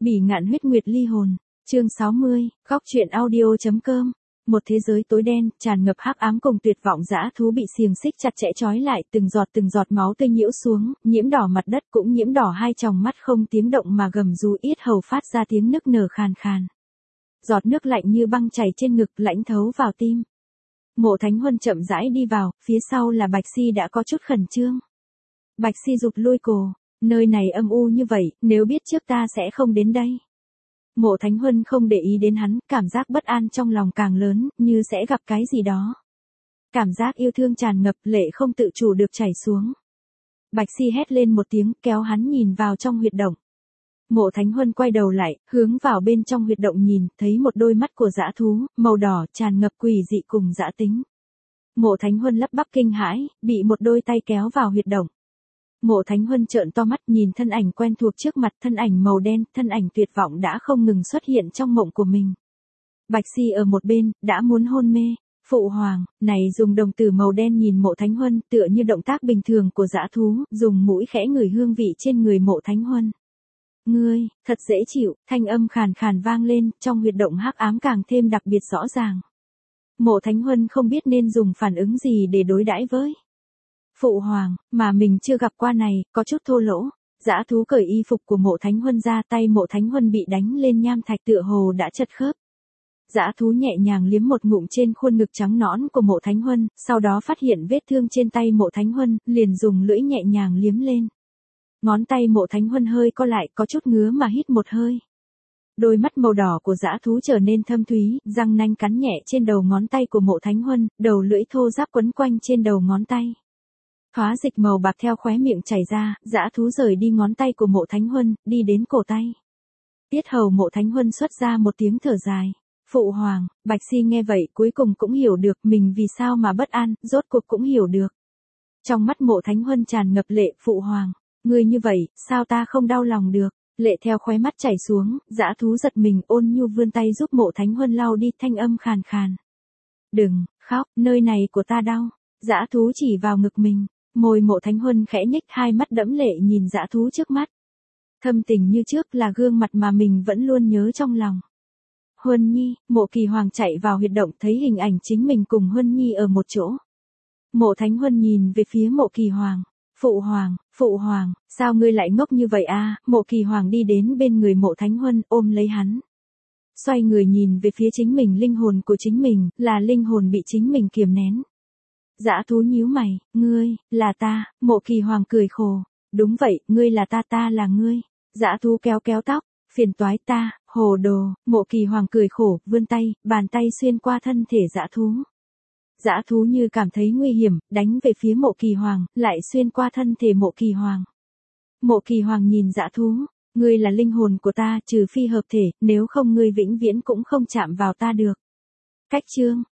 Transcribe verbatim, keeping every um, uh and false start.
Bỉ ngạn huyết nguyệt ly hồn, chương sáu mươi, góc truyện audio.com. Một thế giới tối đen, tràn ngập hắc ám cùng tuyệt vọng, dã thú bị xiềng xích chặt chẽ trói lại, từng giọt từng giọt máu tươi nhiễu xuống, nhiễm đỏ mặt đất, cũng nhiễm đỏ hai tròng mắt, không tiếng động mà gầm rú, yết hầu phát ra tiếng nức nở khàn khàn. Giọt nước lạnh như băng chảy trên ngực, lãnh thấu vào tim. Mộ Thánh Huân chậm rãi đi vào, phía sau là Bạch Si đã có chút khẩn trương. Bạch Si rụt lui cổ, nơi này âm u như vậy, nếu biết trước ta sẽ không đến đây. Mộ Thánh Huân không để ý đến hắn, cảm giác bất an trong lòng càng lớn, như sẽ gặp cái gì đó. Cảm giác yêu thương tràn ngập, lệ không tự chủ được chảy xuống. Bạch Si hét lên một tiếng, kéo hắn nhìn vào trong huyệt động. Mộ Thánh Huân quay đầu lại, hướng vào bên trong huyệt động nhìn, thấy một đôi mắt của dã thú, màu đỏ, tràn ngập quỷ dị cùng dã tính. Mộ Thánh Huân lắp bắp kinh hãi, bị một đôi tay kéo vào huyệt động. Mộ Thánh Huân trợn to mắt nhìn thân ảnh quen thuộc trước mặt, thân ảnh màu đen, thân ảnh tuyệt vọng đã không ngừng xuất hiện trong mộng của mình. Bạch Si ở một bên, đã muốn hôn mê. Phụ hoàng, này dùng đồng tử màu đen nhìn Mộ Thánh Huân, tựa như động tác bình thường của dã thú, dùng mũi khẽ ngửi hương vị trên người Mộ Thánh Huân. Ngươi, thật dễ chịu, thanh âm khàn khàn vang lên, trong huyệt động hắc ám càng thêm đặc biệt rõ ràng. Mộ Thánh Huân không biết nên dùng phản ứng gì để đối đãi với Phụ hoàng, mà mình chưa gặp qua này, có chút thô lỗ. Dã thú cởi y phục của Mộ Thánh Huân ra, tay Mộ Thánh Huân bị đánh lên nham thạch tựa hồ đã chật khớp. Dã thú nhẹ nhàng liếm một ngụm trên khuôn ngực trắng nõn của Mộ Thánh Huân, sau đó phát hiện vết thương trên tay Mộ Thánh Huân, liền dùng lưỡi nhẹ nhàng liếm lên. Ngón tay Mộ Thánh Huân hơi co lại, có chút ngứa mà hít một hơi. Đôi mắt màu đỏ của dã thú trở nên thâm thúy, răng nanh cắn nhẹ trên đầu ngón tay của Mộ Thánh Huân, đầu lưỡi thô ráp quấn quanh trên đầu ngón tay. Hóa dịch màu bạc theo khóe miệng chảy ra, dã thú rời đi ngón tay của Mộ Thánh Huân, đi đến cổ tay. Tiết hầu Mộ Thánh Huân xuất ra một tiếng thở dài. Phụ hoàng, Bạch Si nghe vậy cuối cùng cũng hiểu được mình vì sao mà bất an, rốt cuộc cũng hiểu được. Trong mắt Mộ Thánh Huân tràn ngập lệ, phụ hoàng, ngươi như vậy, sao ta không đau lòng được, lệ theo khóe mắt chảy xuống, dã thú giật mình, ôn nhu vươn tay giúp Mộ Thánh Huân lau đi, thanh âm khàn khàn. Đừng, khóc, nơi này của ta đau, dã thú chỉ vào ngực mình. Môi Mộ Thánh Huân khẽ nhếch, hai mắt đẫm lệ nhìn dã thú trước mắt. Thâm tình như trước là gương mặt mà mình vẫn luôn nhớ trong lòng. Huân Nhi, Mộ Kỳ Hoàng chạy vào huyệt động, thấy hình ảnh chính mình cùng Huân Nhi ở một chỗ. Mộ Thánh Huân nhìn về phía Mộ Kỳ Hoàng. Phụ hoàng, phụ hoàng, sao ngươi lại ngốc như vậy a? Mộ Kỳ Hoàng đi đến bên người Mộ Thánh Huân, ôm lấy hắn. Xoay người nhìn về phía chính mình, linh hồn của chính mình, là linh hồn bị chính mình kiềm nén. Dã thú nhíu mày, ngươi, là ta, Mộ Kỳ Hoàng cười khổ. Đúng vậy, ngươi là ta, ta là ngươi. Dã thú kéo kéo tóc, phiền toái ta, hồ đồ, Mộ Kỳ Hoàng cười khổ, vươn tay, bàn tay xuyên qua thân thể dã thú. Dã thú như cảm thấy nguy hiểm, đánh về phía Mộ Kỳ Hoàng, lại xuyên qua thân thể Mộ Kỳ Hoàng. Mộ Kỳ Hoàng nhìn dã thú, ngươi là linh hồn của ta, trừ phi hợp thể, nếu không ngươi vĩnh viễn cũng không chạm vào ta được. Cách chương,